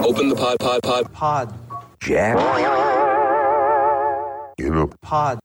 Open the pod. Jack in a Pod.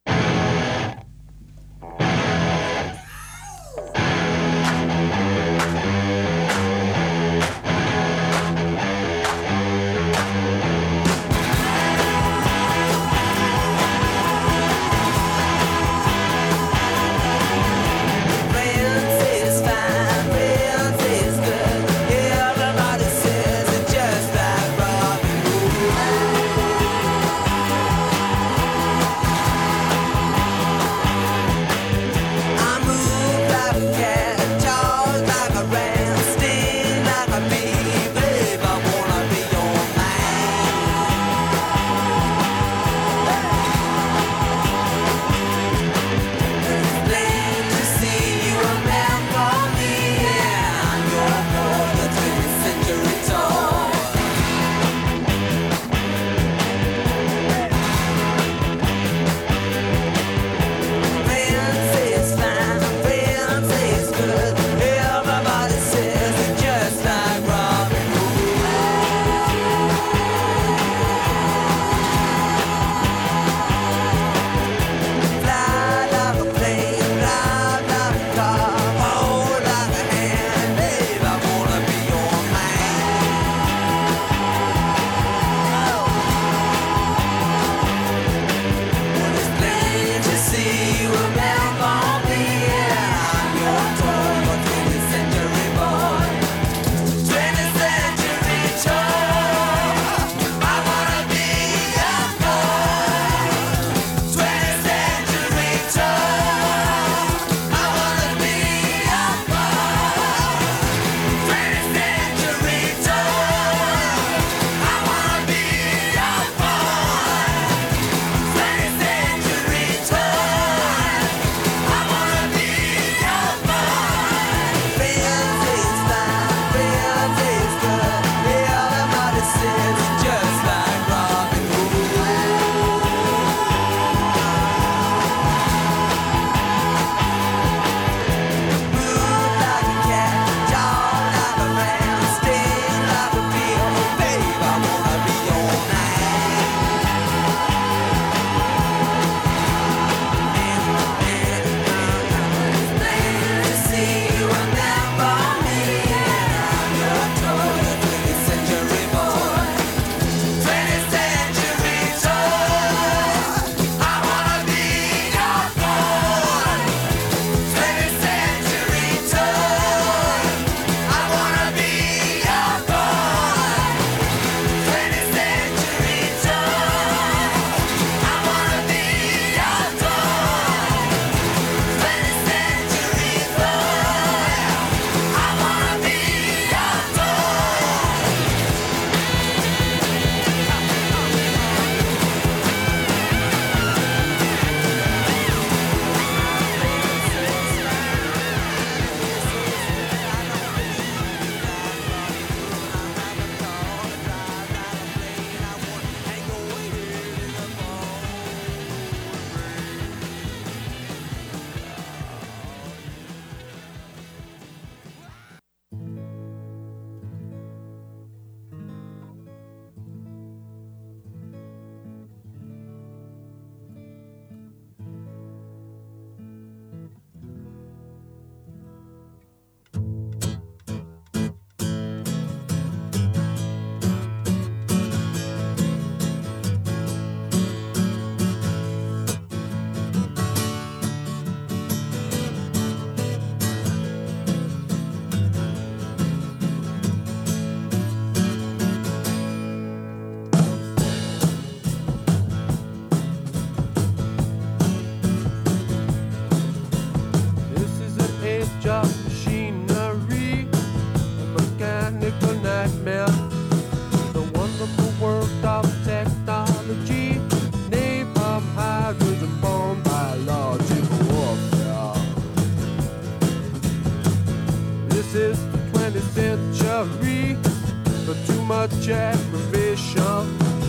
much aggravation.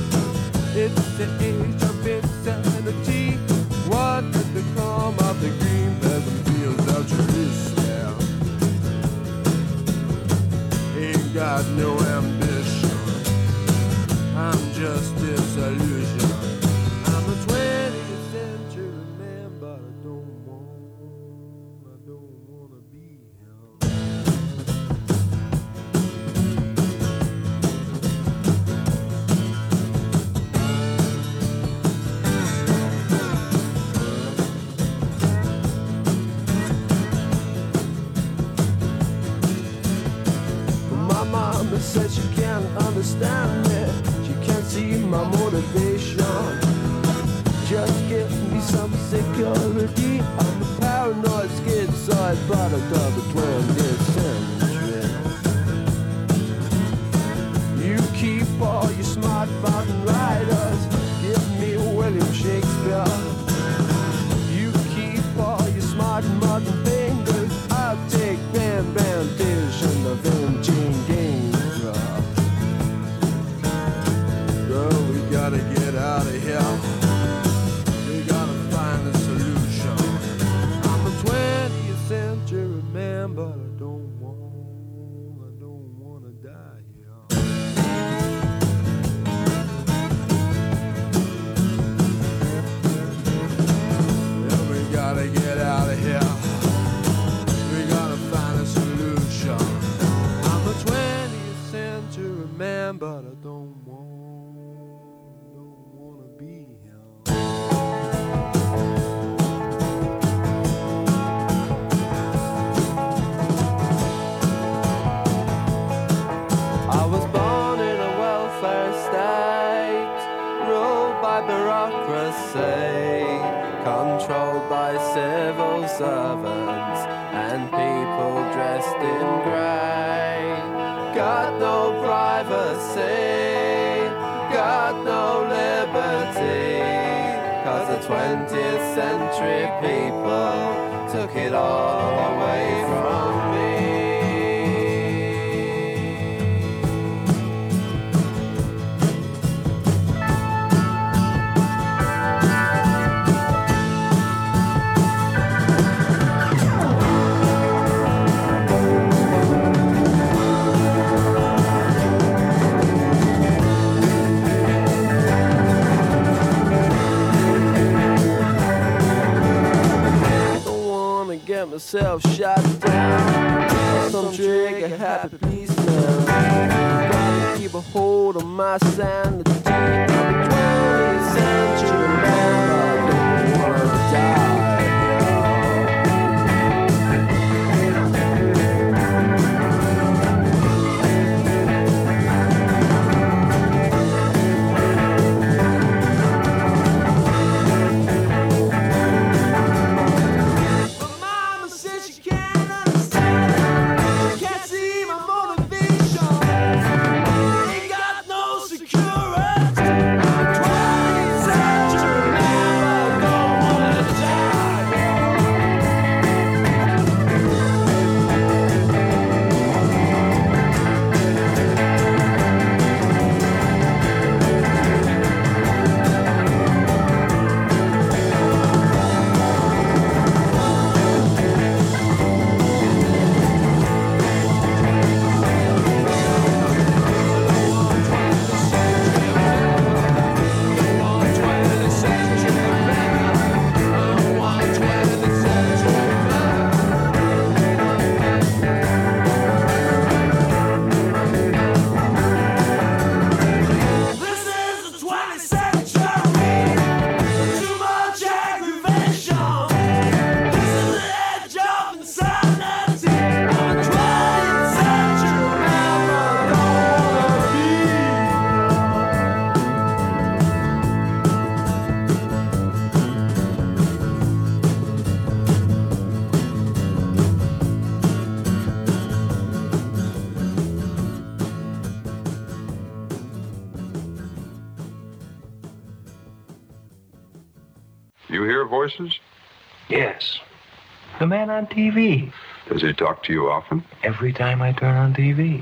It's the age of insanity. What did become of the green pleasant fields of Jerusalem? Ain't got no ambition. just disillusion. I'm a 20th century man, but I don't wanna be him. My mama said she can't understand me. She can't see my motivation. Just give me some security. I'm a paranoid schizoid product of the 20th century. You keep all your smart mountain riders. Give me William Shakespeare. You keep all your smart modern fingers. I'll take Bam Bam Dish and the Vinci Game. Girl, we gotta get out of here. We gotta find a solution. I'm a 20th century man, but I don't wanna die here. Yeah, we gotta get out of here. We gotta find a solution. I'm a 20th century man, but I don't wanna be him. I was born in a welfare state, ruled by bureaucracy, controlled by civil servants and people dressed in grey. Got no privacy, got no liberty, 'cause the 20th century people took it all away from me. Get myself shot down. Some trigger happy policeman. Gotta keep a hold of my sanity. I'm a 20th century man, but I don't wanna die. You hear voices? Yes. The man on TV. Does he talk to you often? Every time I turn on TV.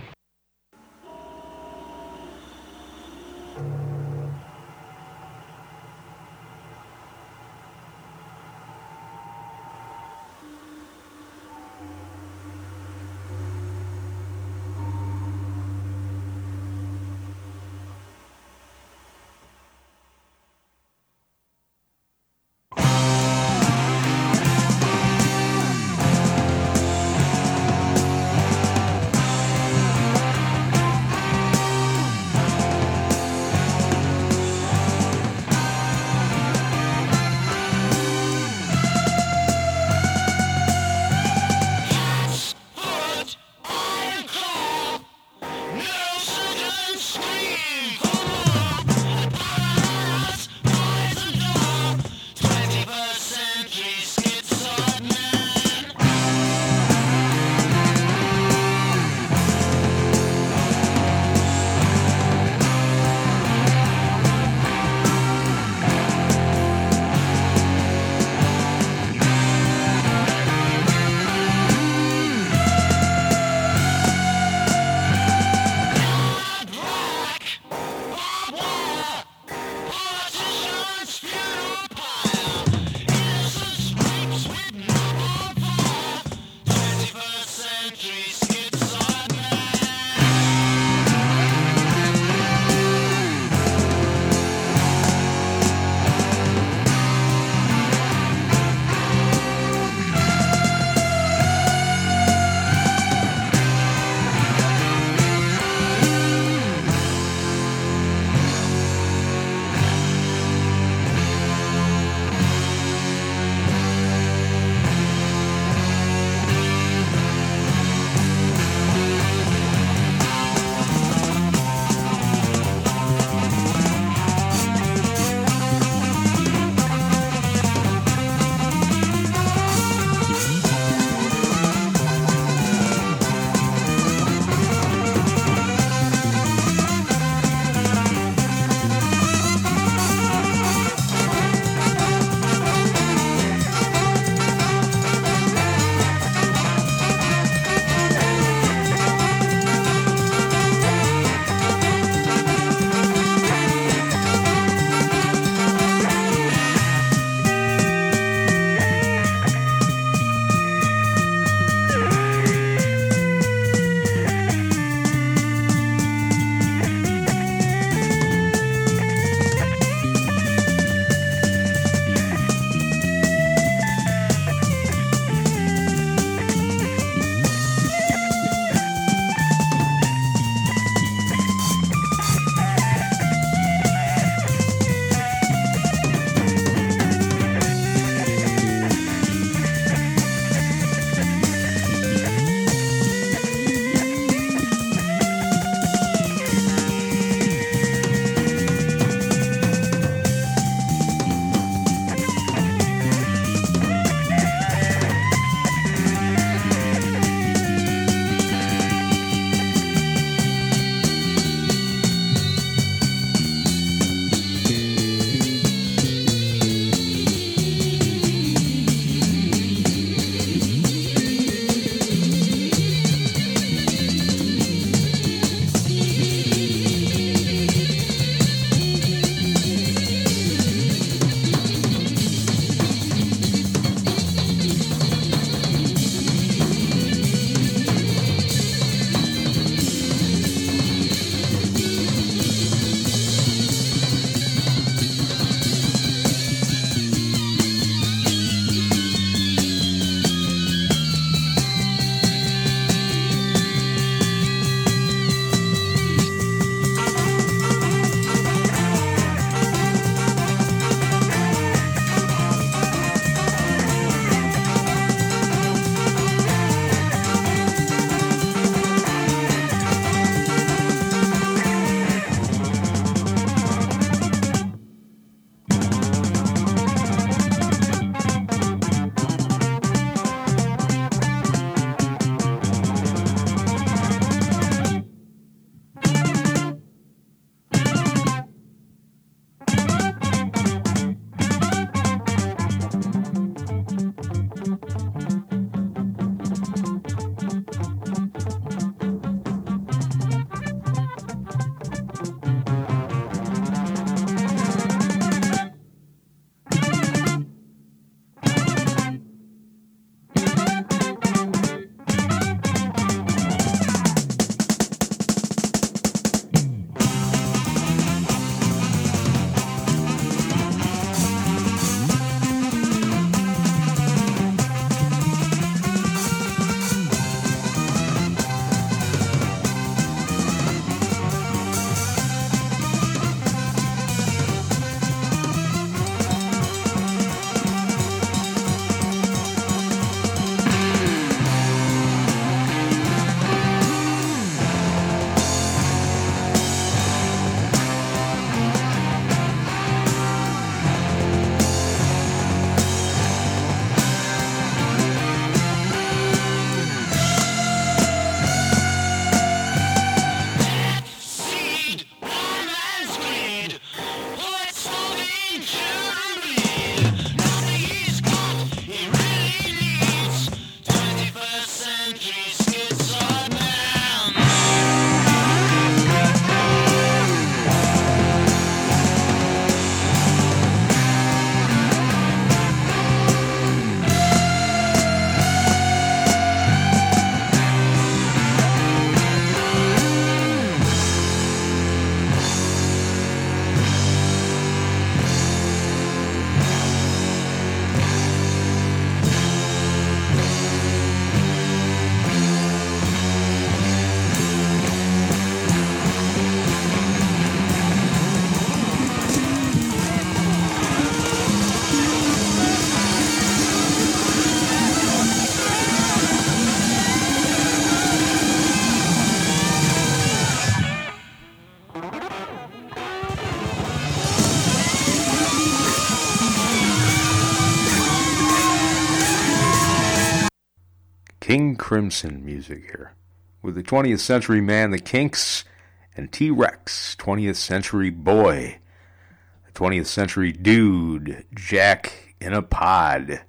King Crimson music here with the 20th Century Man, the Kinks, and T-Rex, 20th Century Boy, the 20th Century Dude, Jack in a Pod.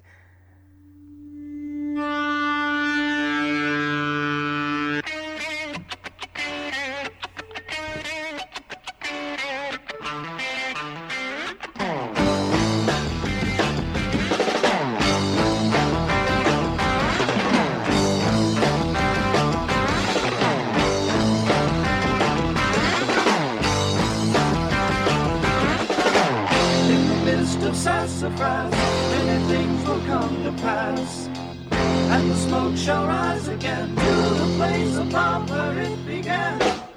Sassafras, many things will come to pass, and the smoke shall rise again to the place above where it began.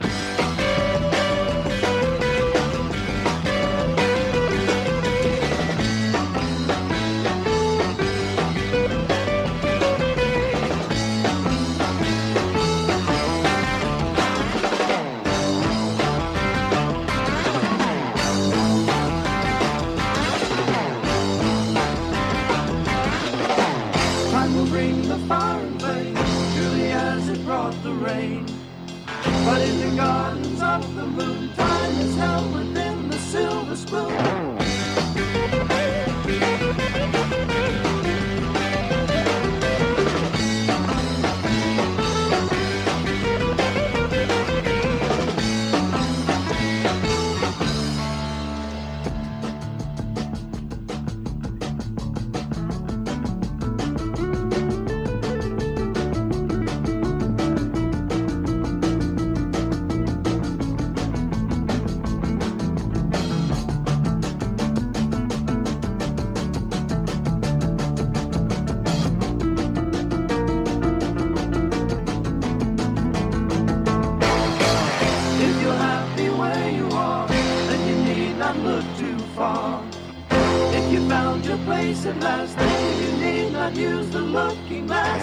But in the gardens of the moon, time is held within the silver spoon. At last, then you need not use the looking glass.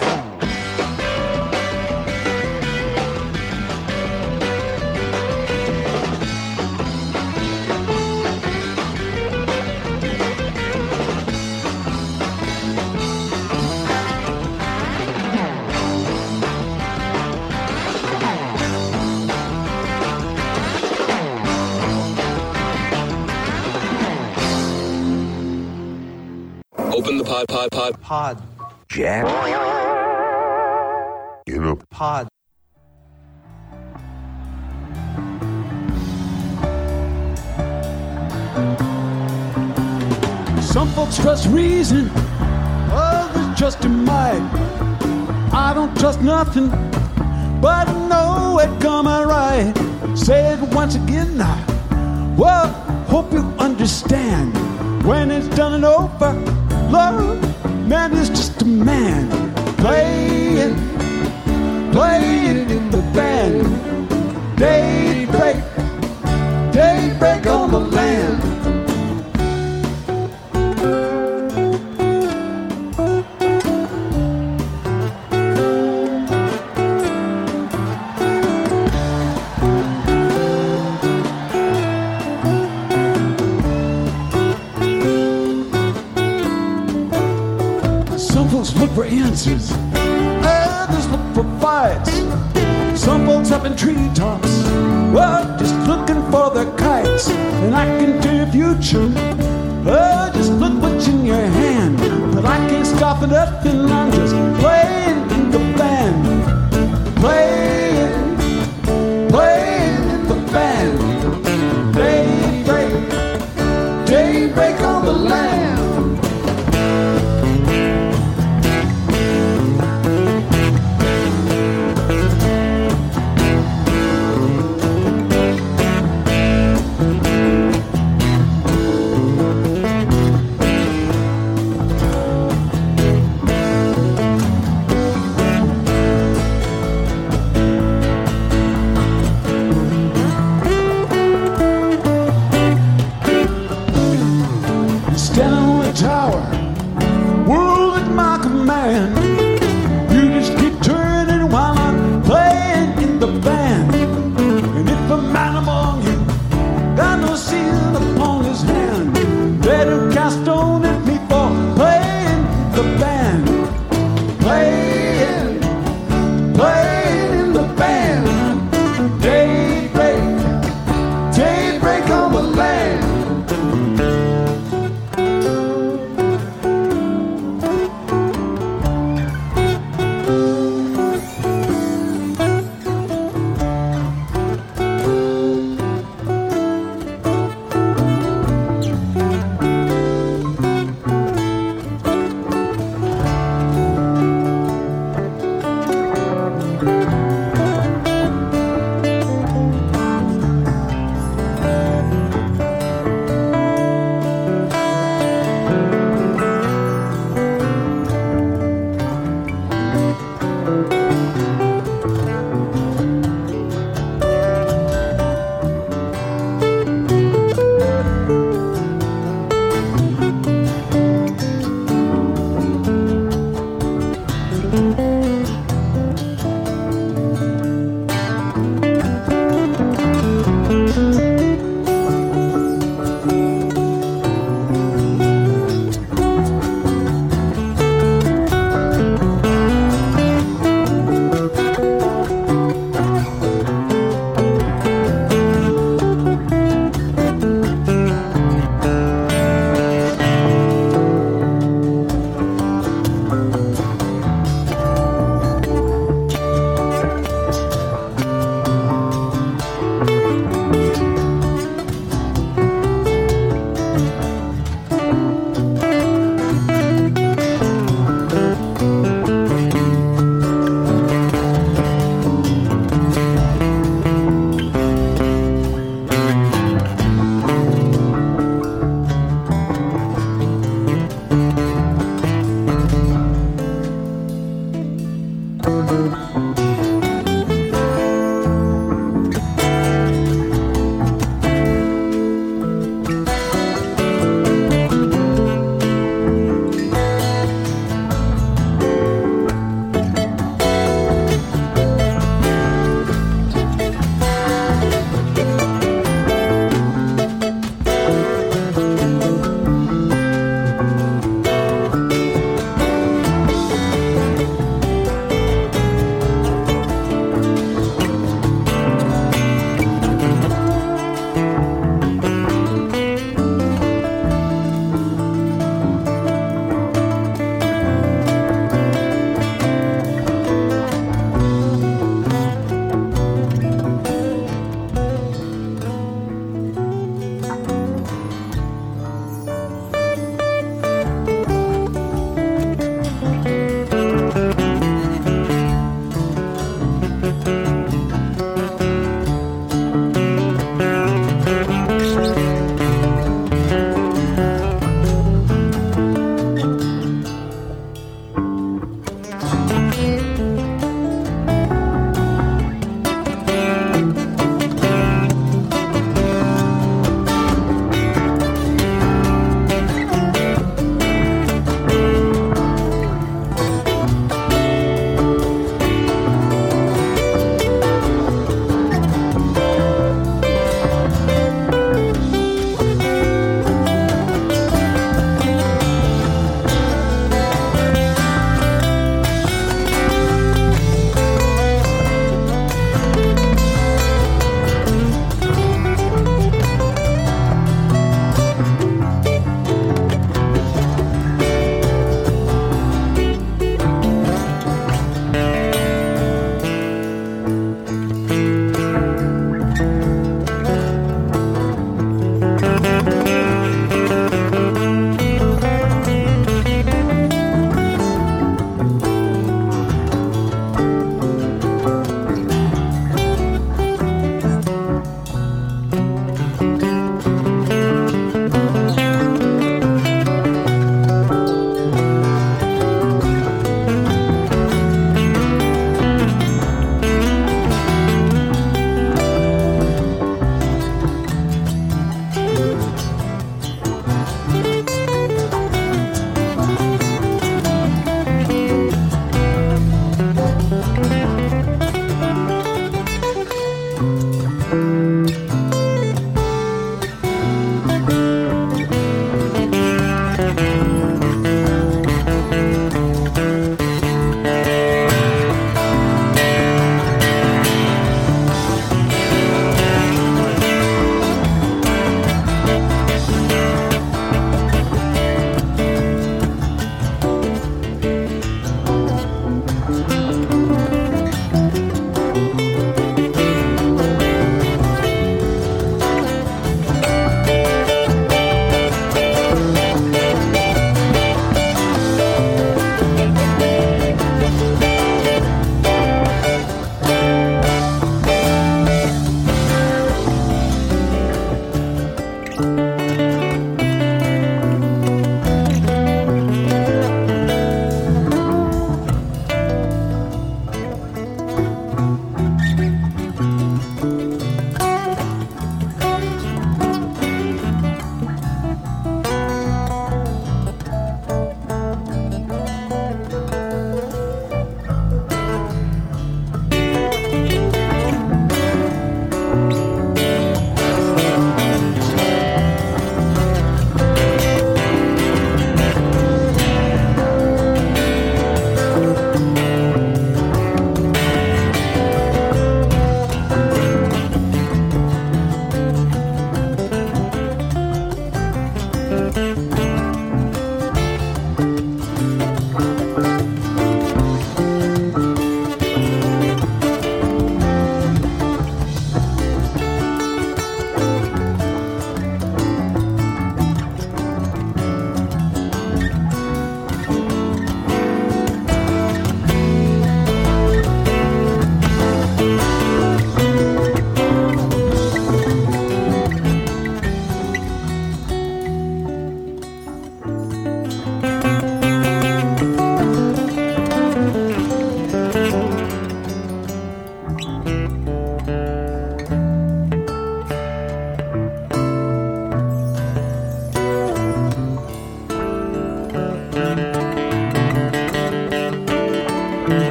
Open the pod. Jack in a pod. Some folks trust reason, others trust in might. I don't trust nothing, but I know it coming right. Say it once again now. Well, hope you understand. When it's done and over, love, man is just a man playing in the band. Daybreak on the land. Look for answers, others look for fights. Some folks up in treetops, well, just looking for their kites. And I can tell your future, just look what's in your hand. But I can't stop at nothing, I'm just playing in the band. Playing in the band. Daybreak on the land. Stone at me for playing the band, playing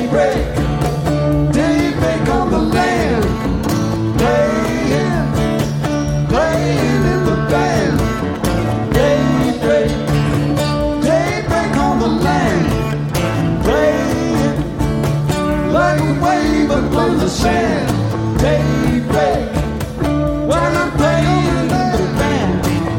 Daybreak, daybreak on the land, playing, playing in the band. Daybreak, daybreak on the land, playing like a wave upon the sand. Daybreak, when I'm playing in the band.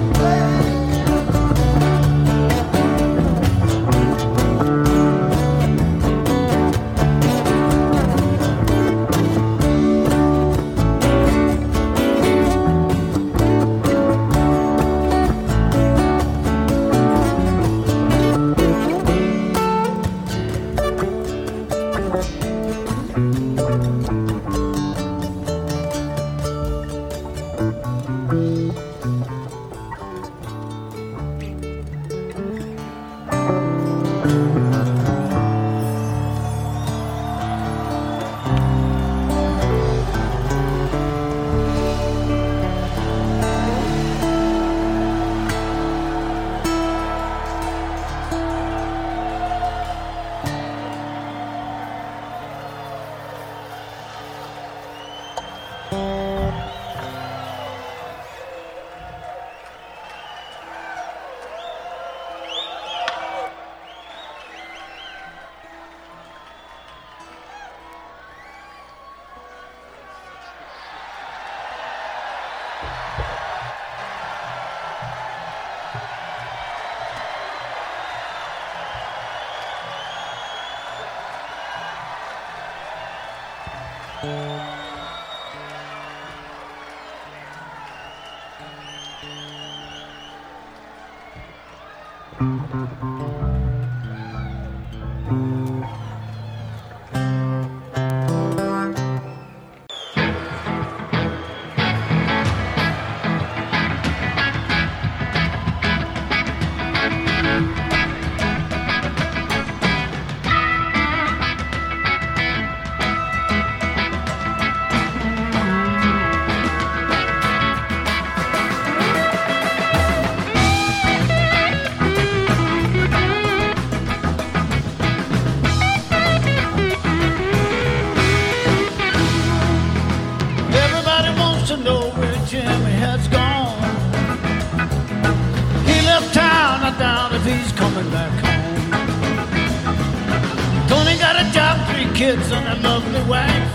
Kids and a lovely wife,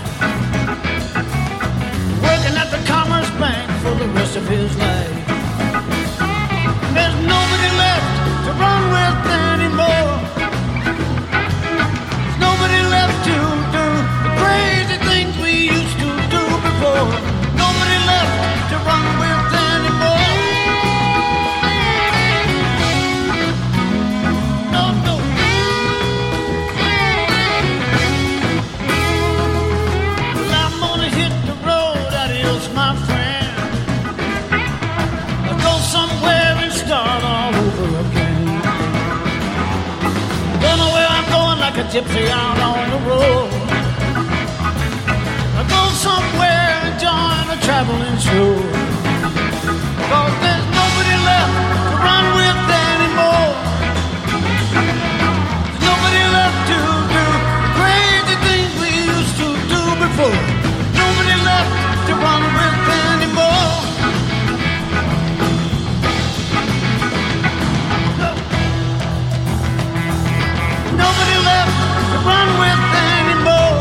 working at the Commerce Bank for the rest of his life. There's nobody left to run with anymore. There's nobody left to do the crazy things we used to do before. Nobody left to run with anymore. No, no. My friend, I'll go somewhere and start all over again. Don't know where I'm going, like a gypsy out on the road. I'll go somewhere and join a traveling show. 'Cause there's nobody left to run with anymore. There's nobody left to do crazy things we used to do before. Nobody left to run with anymore. Nobody left to run with anymore.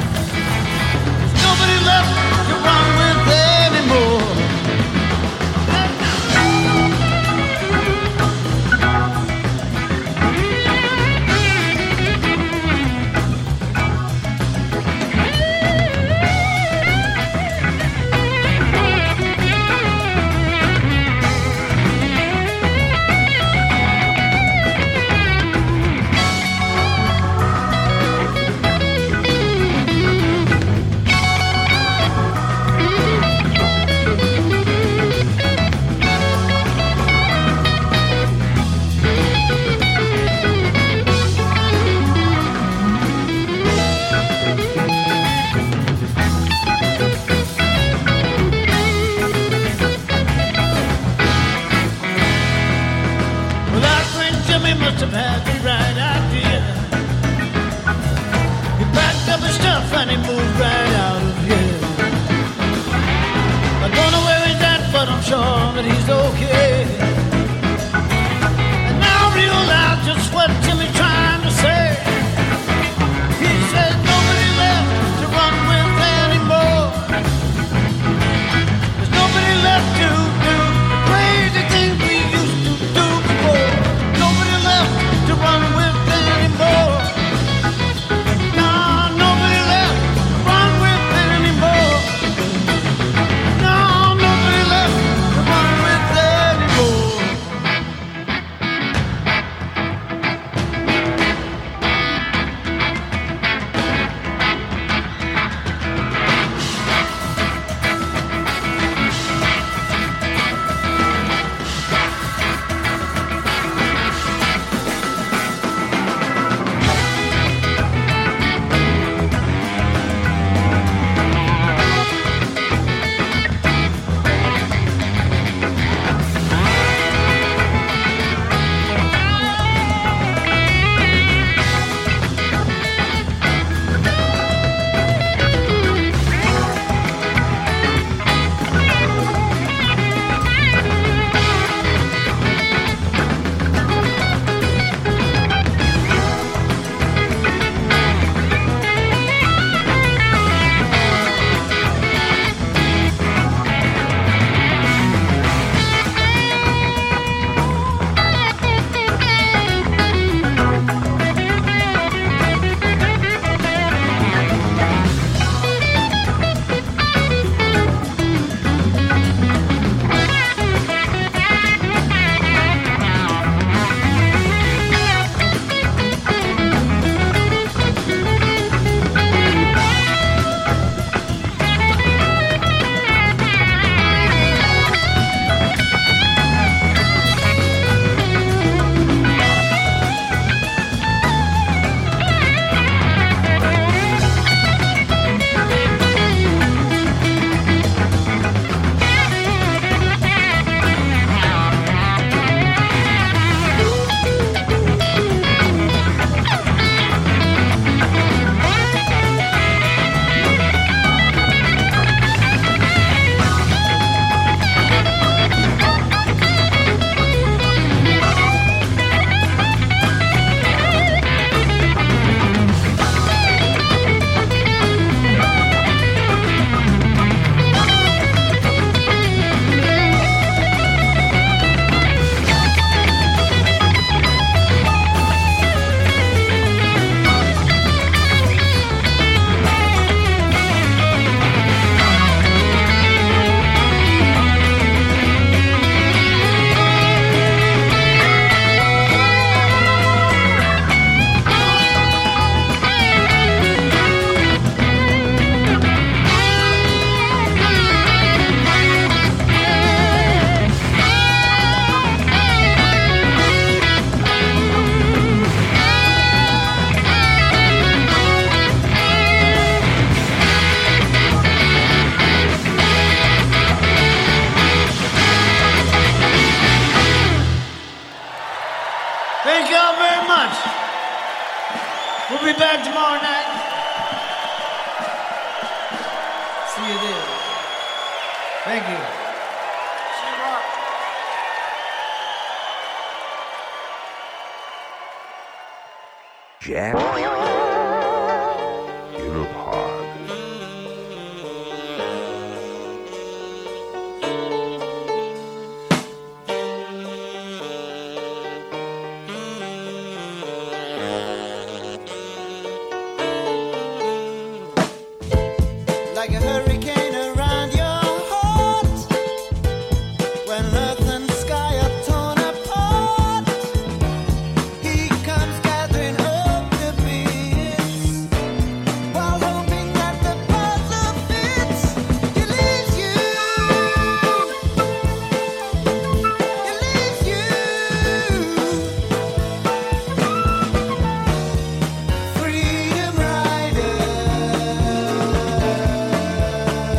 Nobody left to run with anymore. tomorrow night. See you there. Thank you. See you rock. Jack in a pod. Like a hurricane around your heart, when earth and sky are torn apart, he comes gathering up the bits, while hoping that the puzzle fits. He leaves you, freedom rider.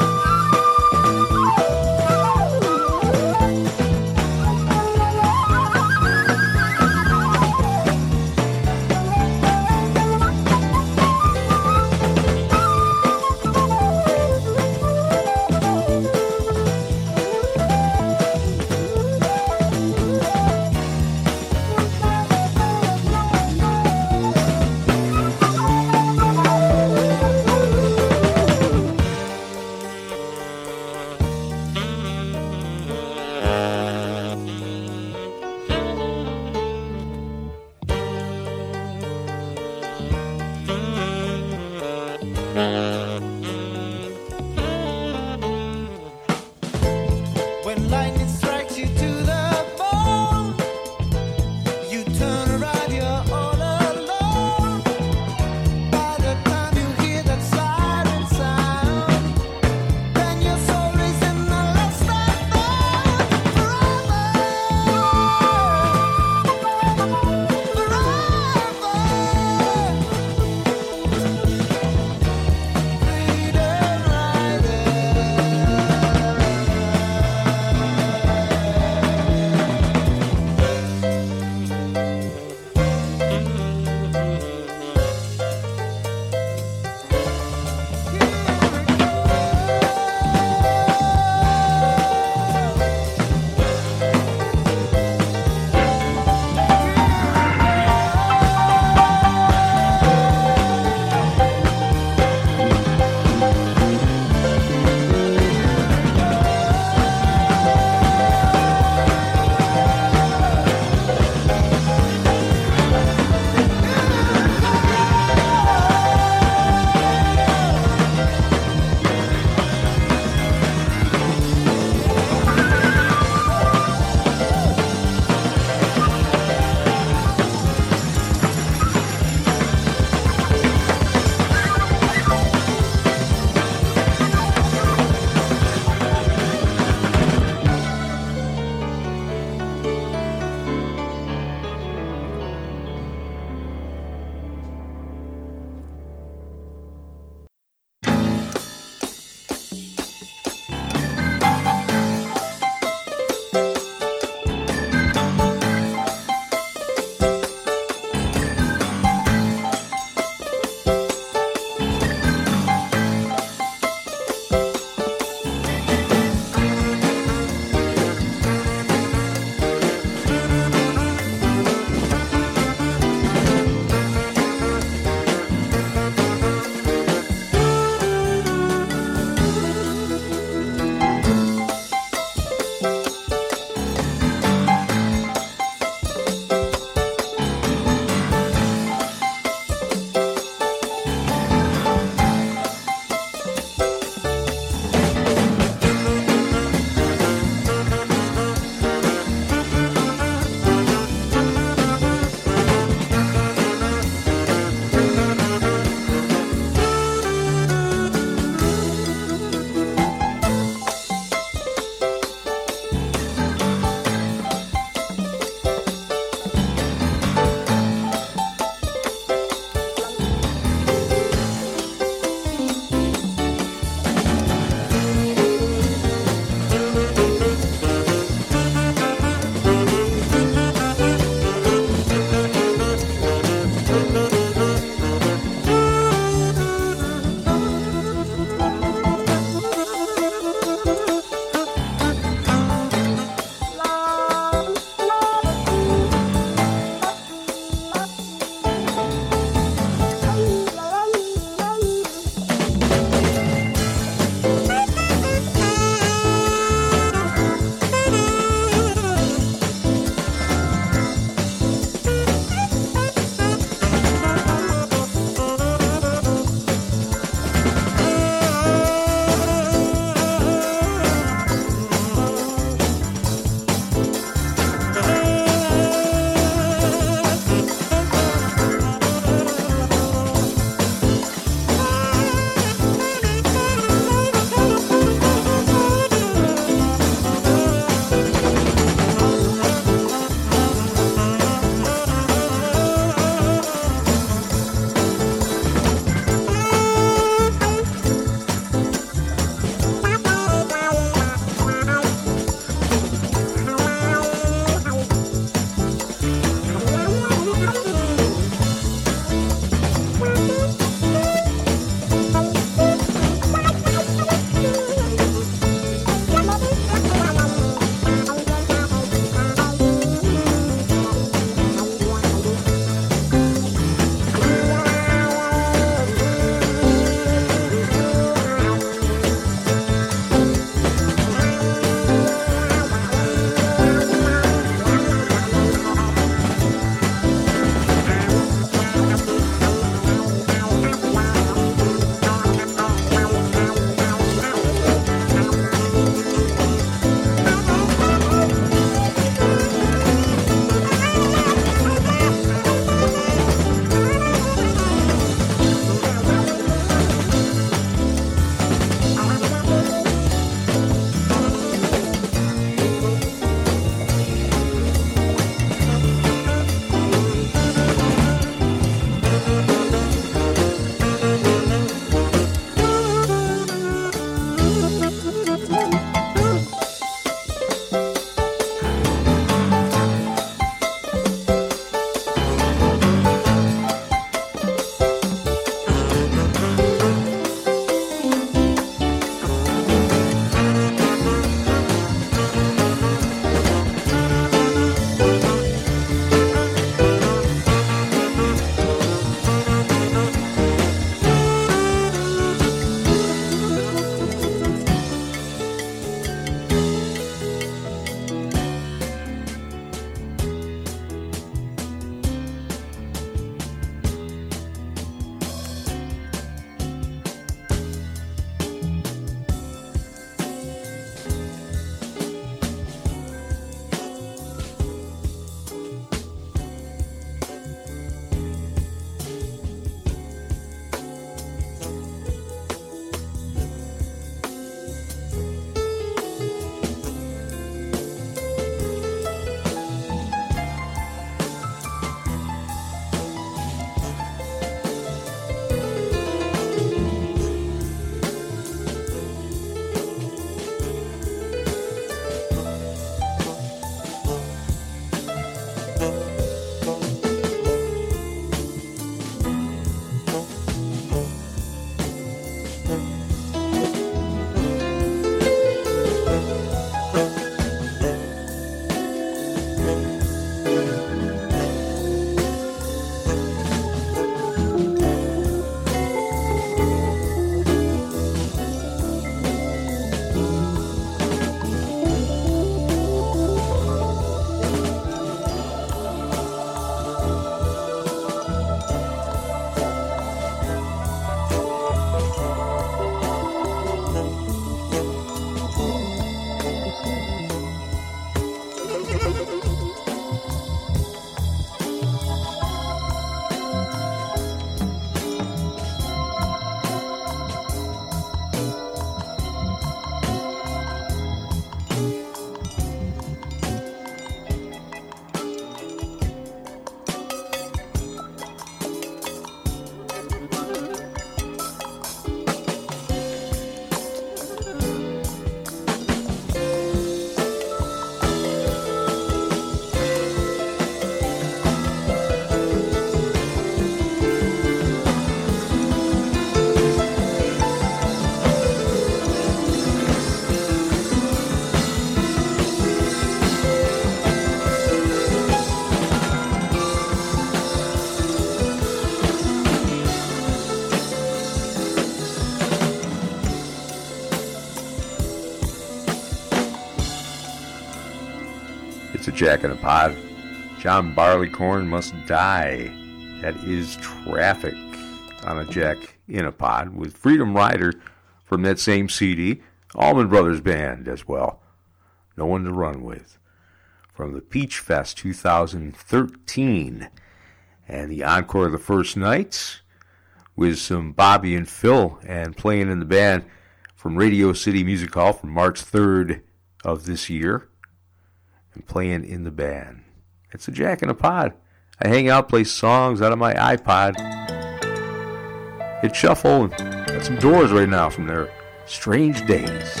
Jack in a Pod. John Barleycorn Must Die. That is Traffic on a Jack in a Pod with Freedom Rider from that same CD. Allman Brothers Band as well. No One to Run With from the Peach Fest 2013. And the encore of the first night with some Bobby and Phil and playing in the band from Radio City Music Hall from March 3rd of this year. And playing in the band. It's a Jack in a Pod. I hang out, play songs out of my iPod. Hit shuffle and got some Doors right now from their Strange Days.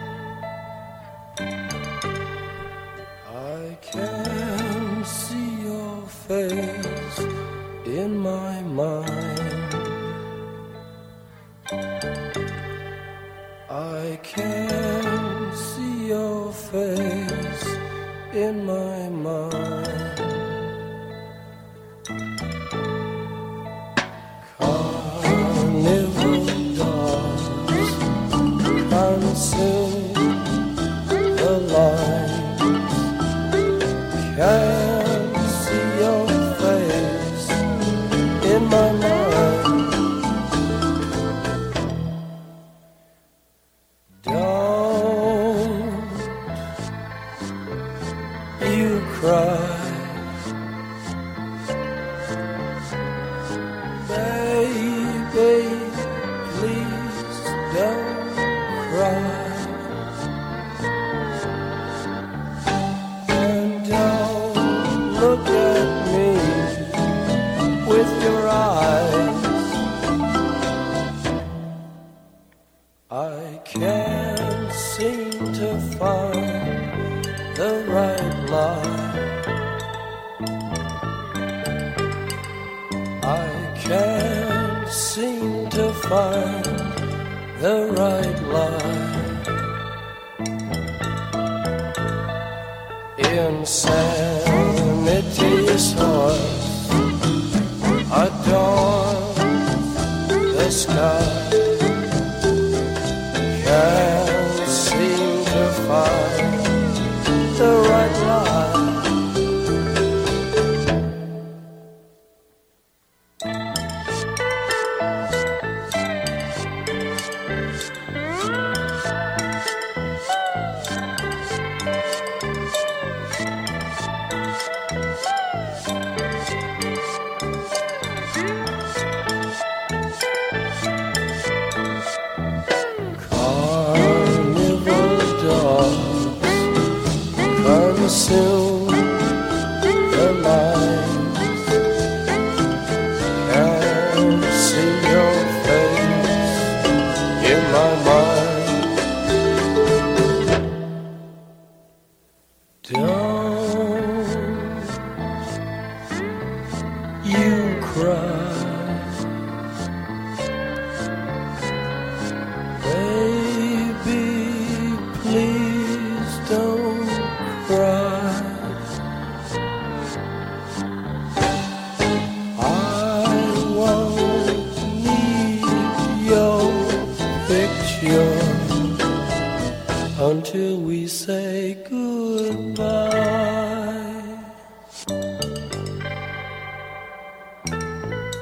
I can see your face in my mind. I can see your face in my mind. Carnival dogs consume the lines. Can see your face in my mind. Don't you cry, baby, please don't cry, and don't look at me with your eyes. I can't seem to find the right line. I can't seem to find the right line. Insanity's horse adorns the sky. Can't seem to find the right line. Consume the lines. Can't see your face in my mind. Don't you cry, baby, please don't cry. I won't need your picture until we say goodbye.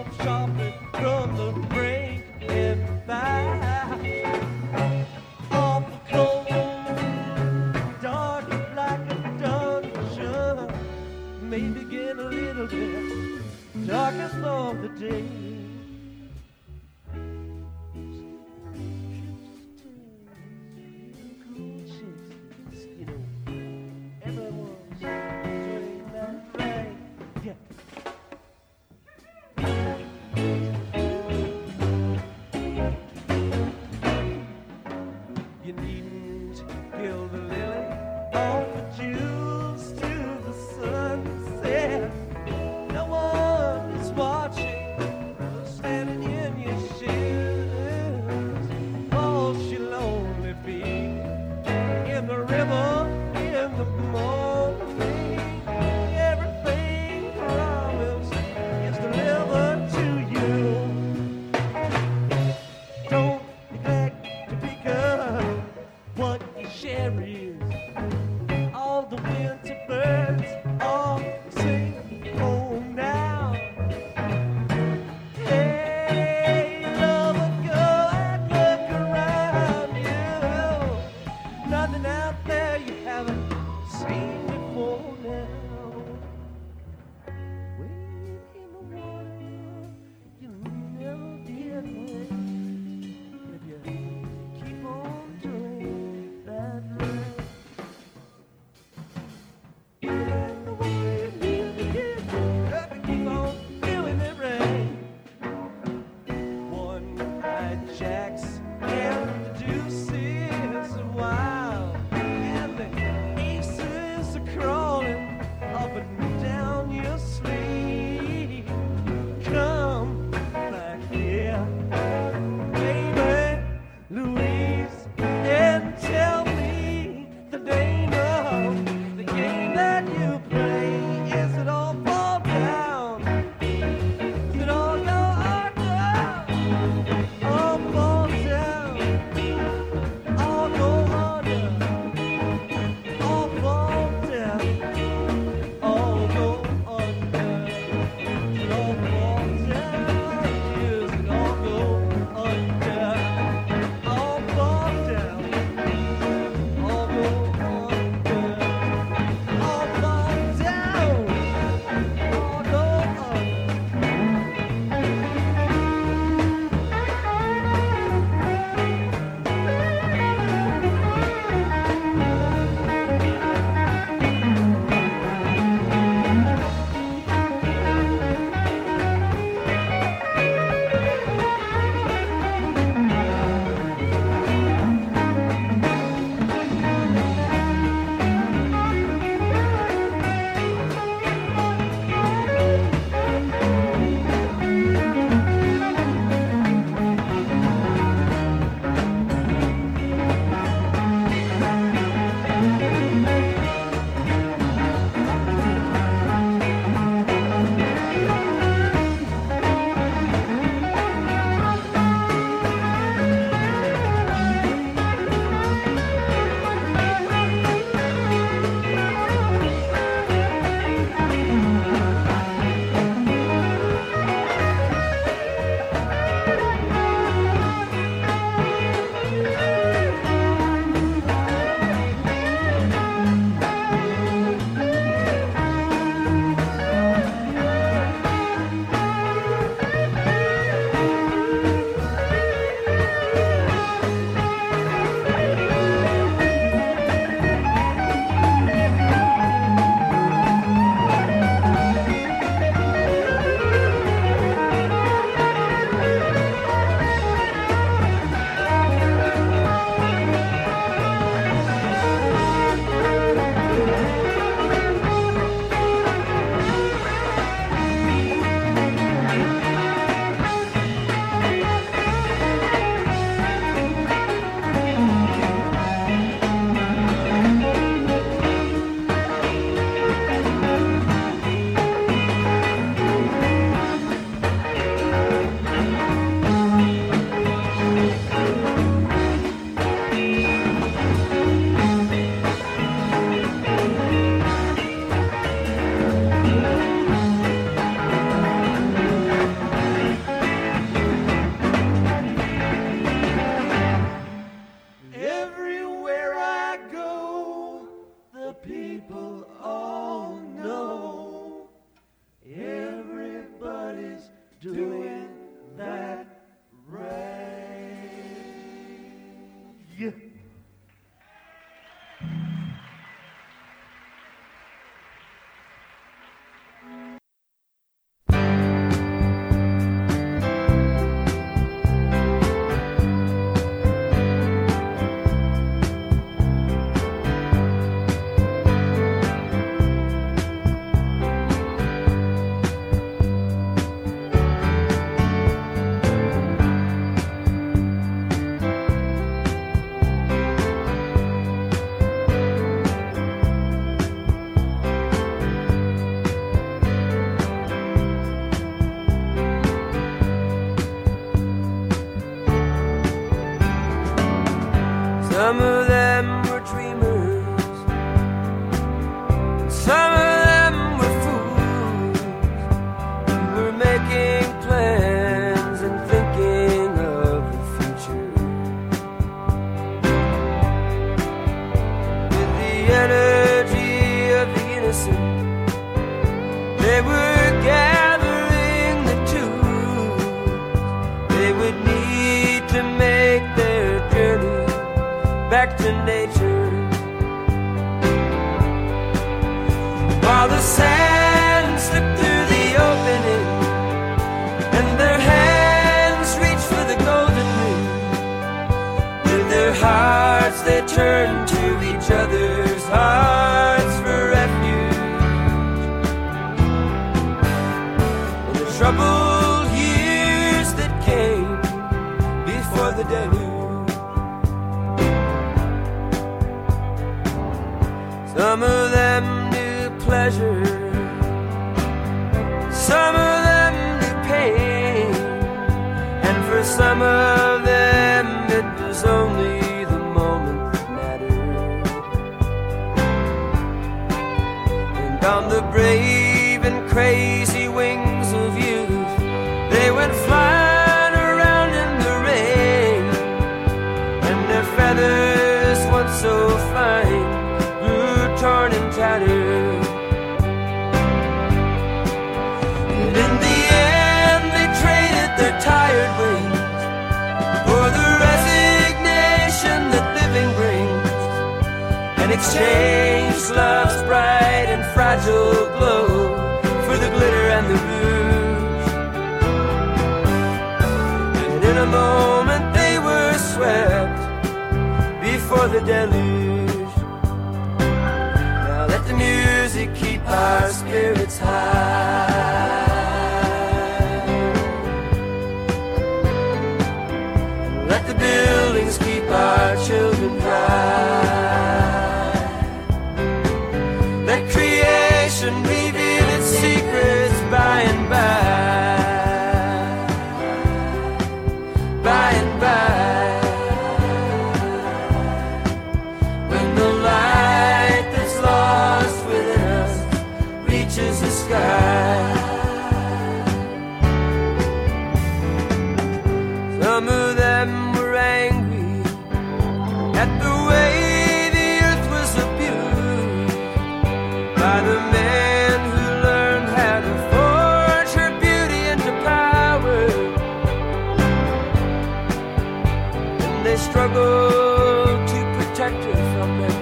come sharply from the brink and by. Awful cold, dark like a dungeon, may begin a little bit, darkest of the day. You know, everyone's doing that right, yeah. You needn't kill the lily, offer jewels to the sunset. No one is watching Some of them were dreamers, some of them were fools who were making plans and thinking of the future. With the energy of the innocent, they were gathering the tools they would need to make their journey back to nature. While the sand slipped through the opening and their hands reached for the golden ring, with their hearts they turned to each other's hearts for refuge. In the troubled years that came before the deluge, some of them knew pleasure, some of them knew pain, and for some of them it was only the moment that mattered. And on the brave and crazy wings of youth, they went flying around in the rain, and their feathers, once so fine, torn and tattered. And in the end they traded their tired wings for the resignation that living brings, and exchanged love's bright and fragile glow for the glitter and the rouge. And in a moment they were swept before the deluge. Let the music keep our spirits high. Let the buildings keep our children dry. Let creation reveal its secrets by and by. By and by. The sky. Some of them were angry at the way the earth was abused by the man who learned how to forge her beauty into power, and they struggled to protect her from them,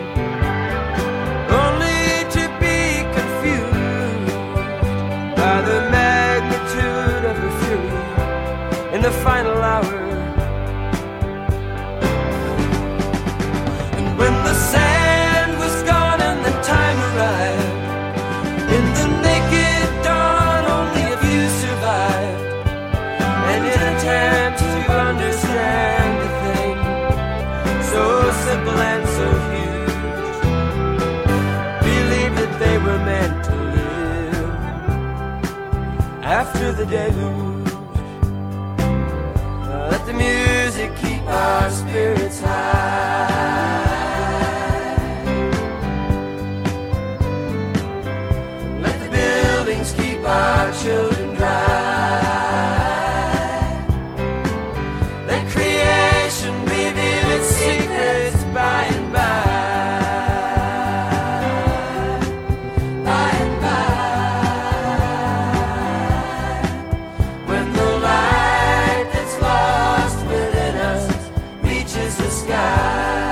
only to be confused by the magnitude of her fury in the final hour. And when the sand was gone and the time arrived, in the naked dawn only a few survived, and in an attempt to understand the thing so simple and so huge, believed that they were meant to live after the deluge. Let the music keep our spirits high. Let the buildings keep our children dry. Let creation reveal its secrets by and by. Sky.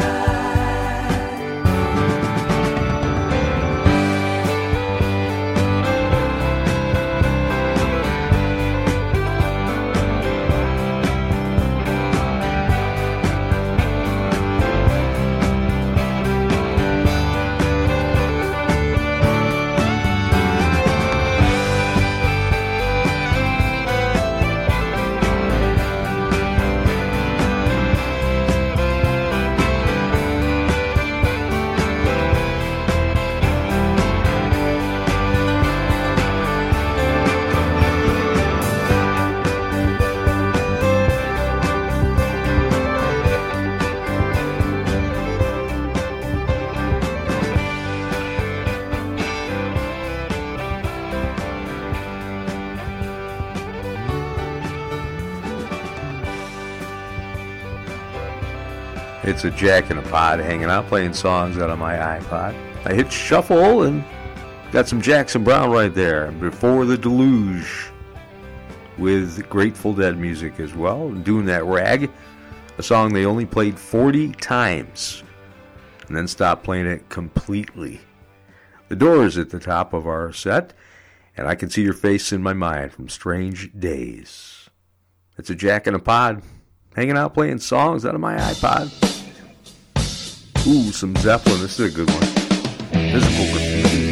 It's a Jack in a Pod hanging out, playing songs out of my iPod. I hit shuffle and got some Jackson Browne right there. Before the Deluge, with Grateful Dead music as well. And doing that rag, a song they only played 40 times and then stopped playing it completely. The Doors at the top of our set, and I Can See Your Face in My Mind from Strange Days. It's a Jack in a Pod hanging out, playing songs out of my iPod. Ooh, some Zeppelin. This is a good one. Physical Graffiti.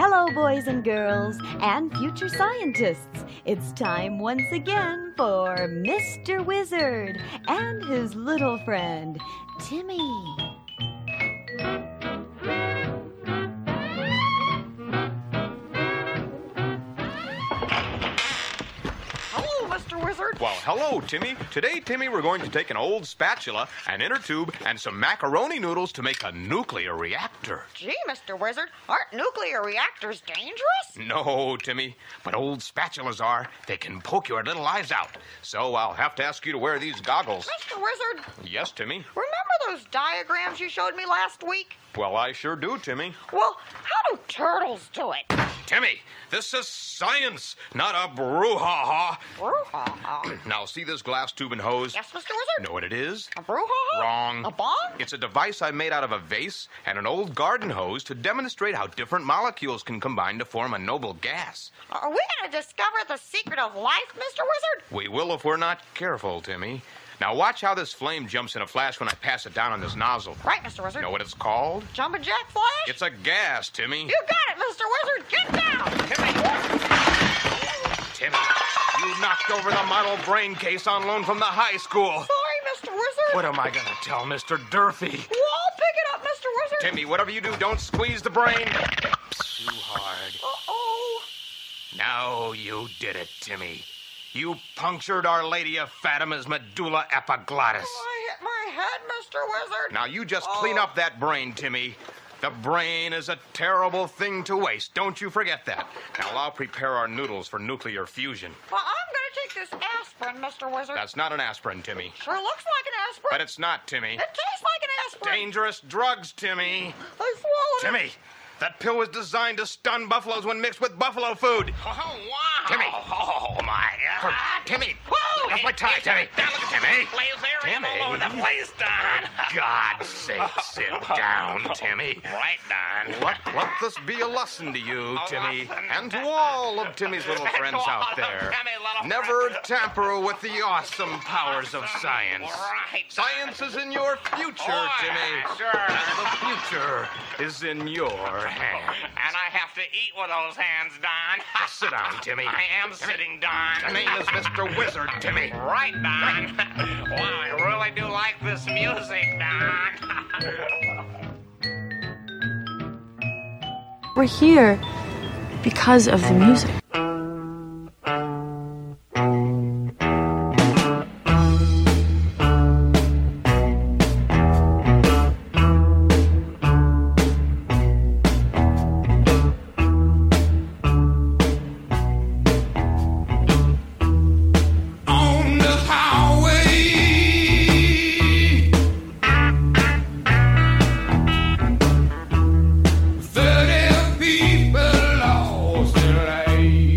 Hello, boys and girls, and future scientists. It's time once again for Mr. Wizard and his little friend, Timmy. Well, hello, Timmy. Today, Timmy, we're going to take an old spatula, an inner tube, and some macaroni noodles to make a nuclear reactor. Gee, Mr. Wizard, aren't nuclear reactors dangerous? No, Timmy, but old spatulas are. They can poke your little eyes out. So I'll have to ask you to wear these goggles. Mr. Wizard, Yes, Timmy? remember those diagrams you showed me last week? Well, I sure do, Timmy. Well, how do turtles do it? Timmy, this is science, not a brouhaha. Brouhaha? Now, see this glass tube and hose? Yes, Mr. Wizard? Know what it is? A brouhaha? Wrong. A bong? It's a device I made out of a vase and an old garden hose to demonstrate how different molecules can combine to form a noble gas. Are we going to discover the secret of life, Mr. Wizard? We will if we're not careful, Timmy. Now watch how this flame jumps in a flash when I pass it down on this nozzle. Right, Mr. Wizard. Know what it's called? Jumpin' jack flash? It's a gas, Timmy. You got it, Mr. Wizard. Get down! Timmy, you knocked over the model brain case on loan from the high school. Sorry, Mr. Wizard. What am I going to tell Mr. Durfee? Well, I'll pick it up, Mr. Wizard. Timmy, whatever you do, don't squeeze the brain too hard. Uh-oh. Now you did it, Timmy. You punctured Our Lady of Fatima's medulla epiglottis. I hit my head, Mr. Wizard. Now you just clean up that brain, Timmy. The brain is a terrible thing to waste. Don't you forget that. Now I'll prepare our noodles for nuclear fusion. Well, I'm going to take this aspirin, Mr. Wizard. That's not an aspirin, Timmy. Sure looks like an aspirin. But it's not, Timmy. It tastes like an aspirin. Dangerous drugs, Timmy. I swallowed it. Timmy, that pill was designed to stun buffaloes when mixed with buffalo food. Oh, wow. Timmy. Oh, my God. Timmy. Whoa. That's my tie, Timmy. Now look at Timmy. Flames there Timmy. all over the place, Don. God's sake, sit down, Timmy. Right, Don. Let this be a lesson to you, Timmy, lesson. and to all of Timmy's little And to friends all out of there. Timmy's little Never friends. tamper with the awesome powers of science. Right. Science is in your future, Oh, Timmy. sure. And the future is in your hands. And I have to eat with those hands, Don. Sit down, Timmy. I am sitting, Don. My name is Mr. Wizard, Timmy. Right, Don. Wow, I really do like this music, Don. We're here because of the music. On the highway, 30 people lost their lives.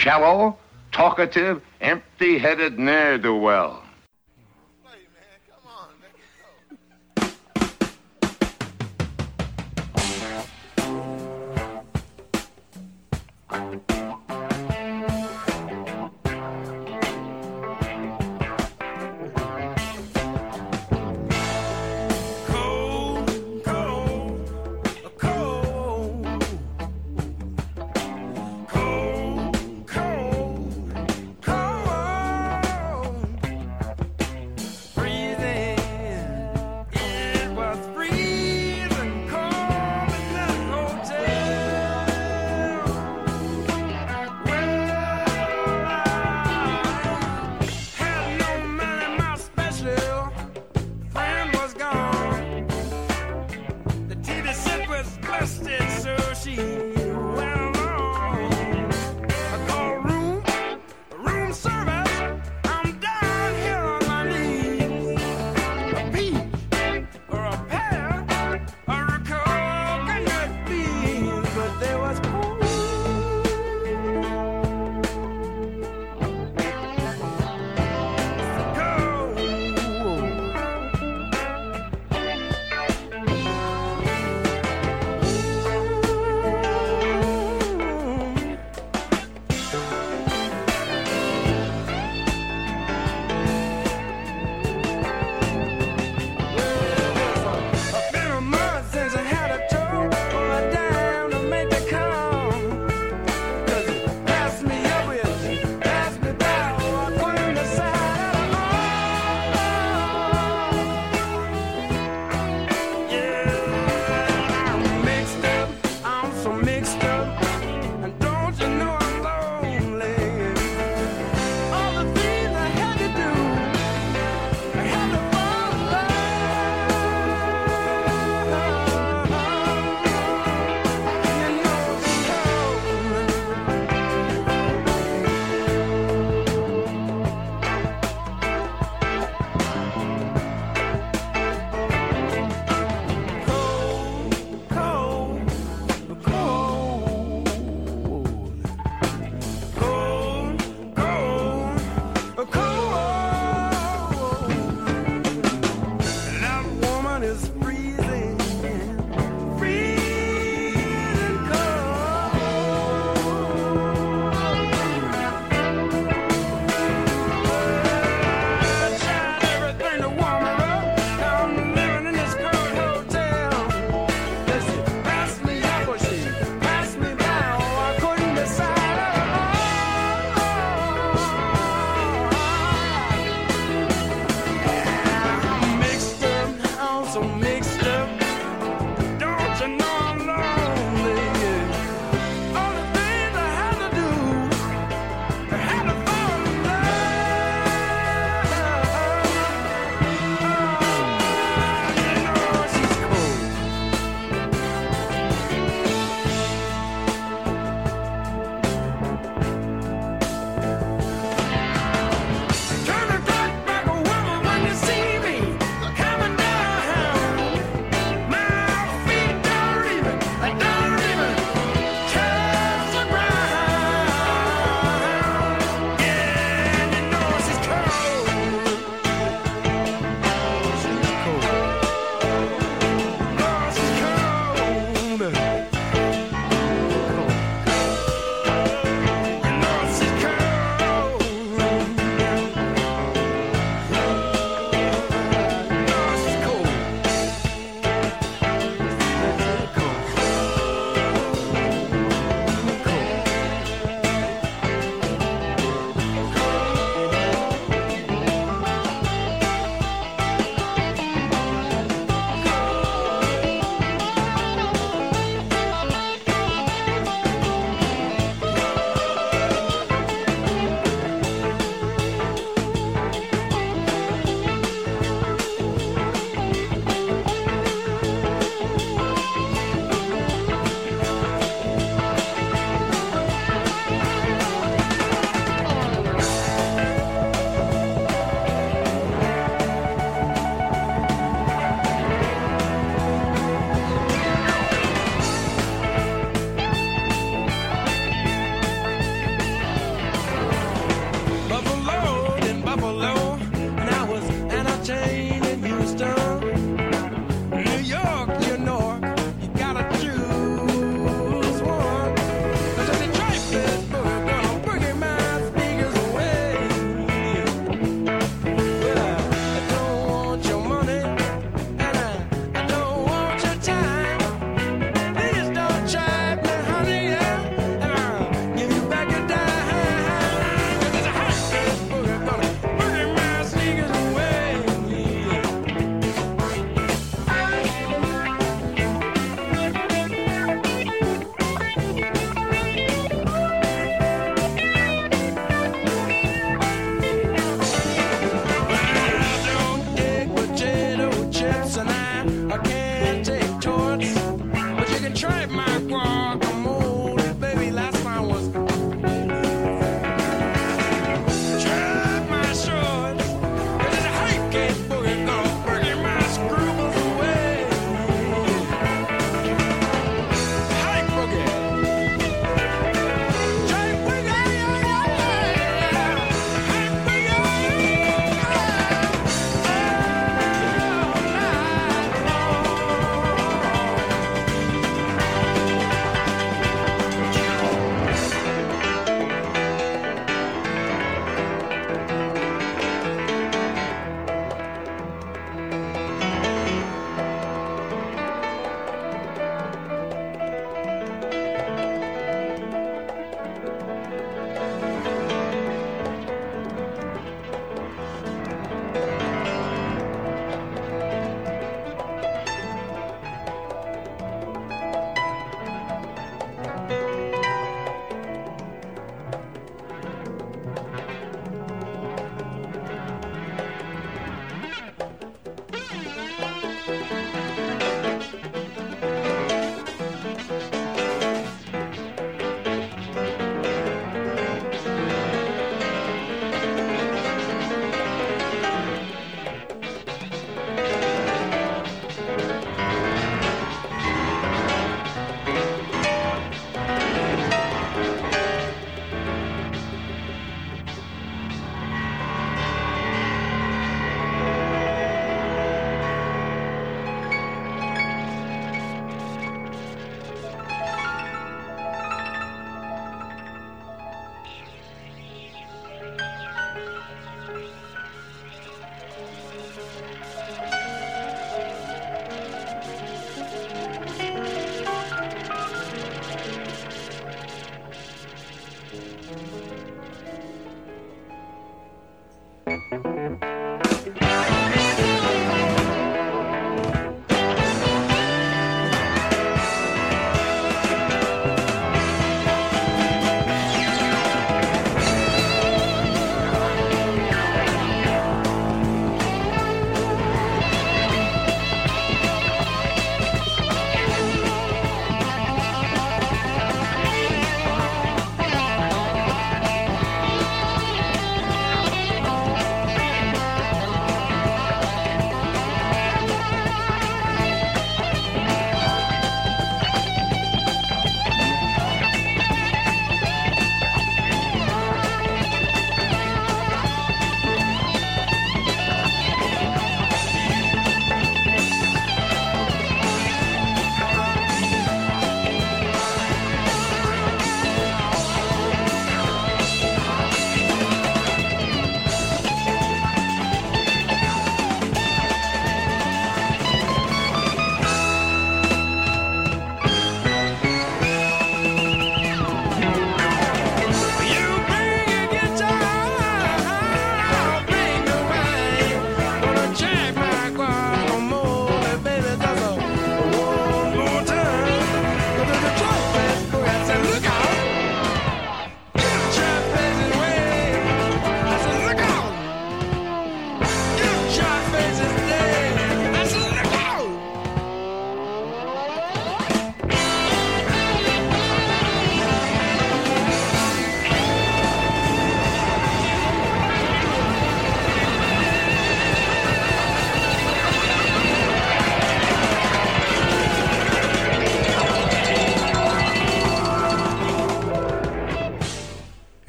shallow, talkative, empty-headed ne'er-do-well.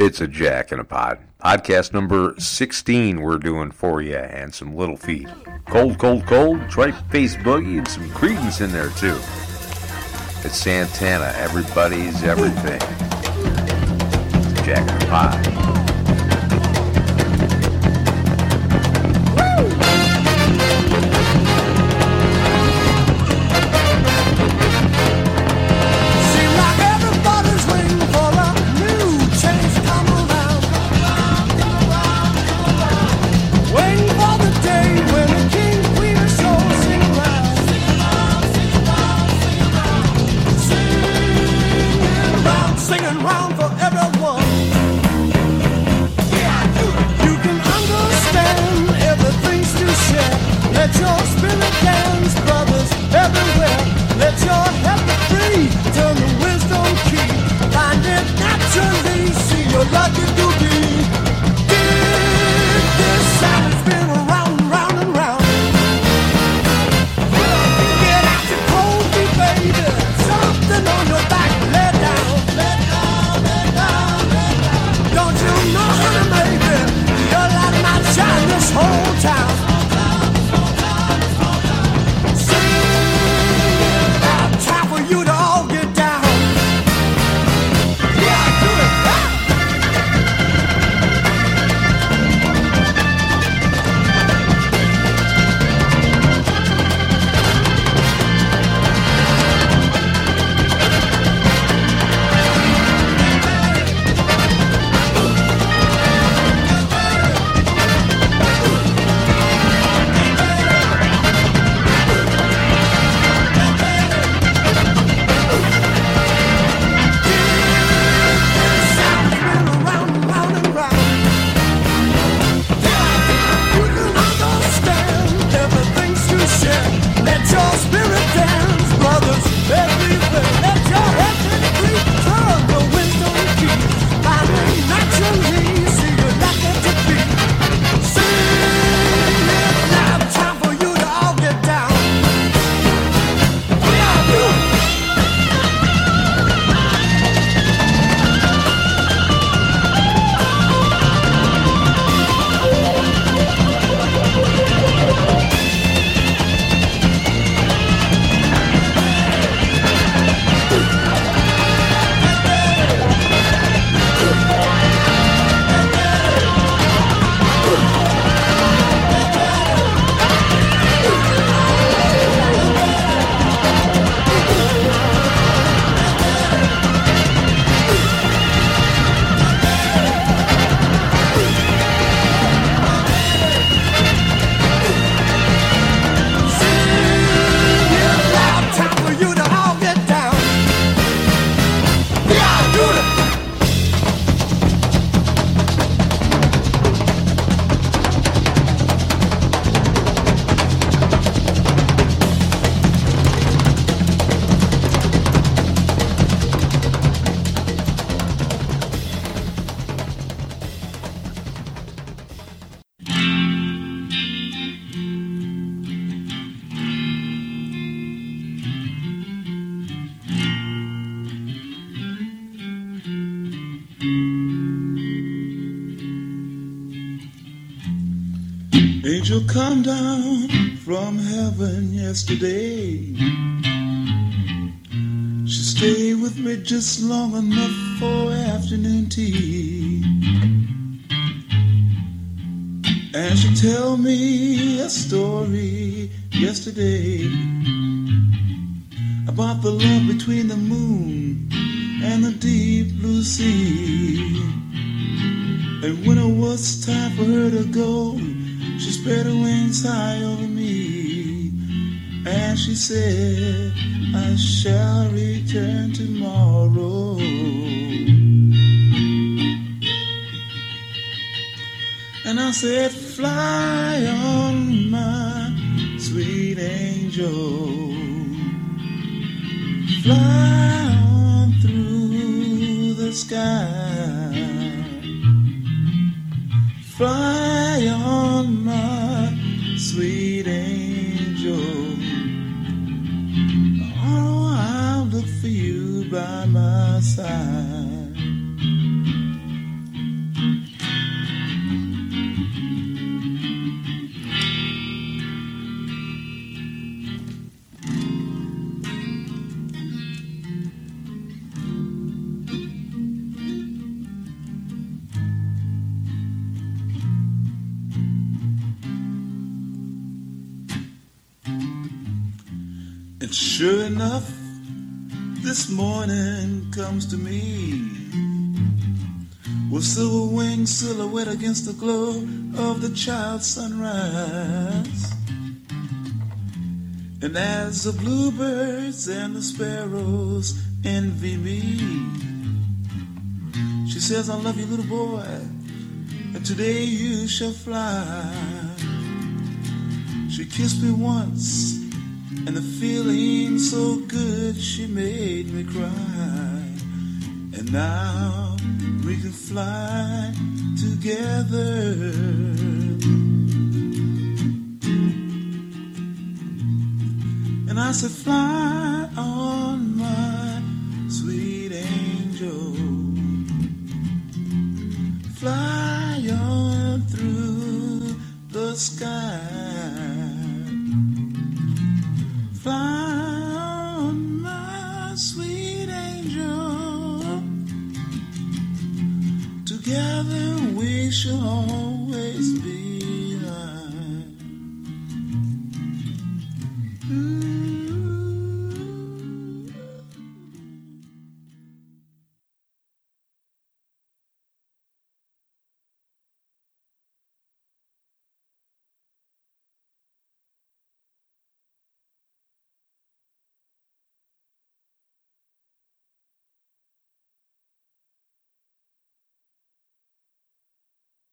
It's a Jack in a Pod. Podcast number 16 we're doing for you, and some Little Feat. Cold, Cold, Cold, Tripe Face Boogie, and some Creedence in there too. It's Santana, Everybody's Everything. It's a Jack in a Pod. Angel come down from heaven yesterday. She stayed with me just long enough for afternoon tea. And she tell me a story yesterday about the love between the moon and the deep blue sea. And when it was time for her to go, she spread her wings high over me, and she said, I shall return tomorrow. And I said, fly on, my sweet angel, fly on through the sky, fly on, my sweet angel. Oh, I'll look for you by my side. And sure enough, this morning comes to me with silver wings silhouette against the glow of the child's sunrise. And as the bluebirds and the sparrows envy me, she says, I love you, little boy, and today you shall fly. She kissed me once, and the feeling so good she made me cry. And now we can fly together. And I said, fly on, my sweet angel. Fly on through the sky. Fly on, my sweet angel. Together we shall always be.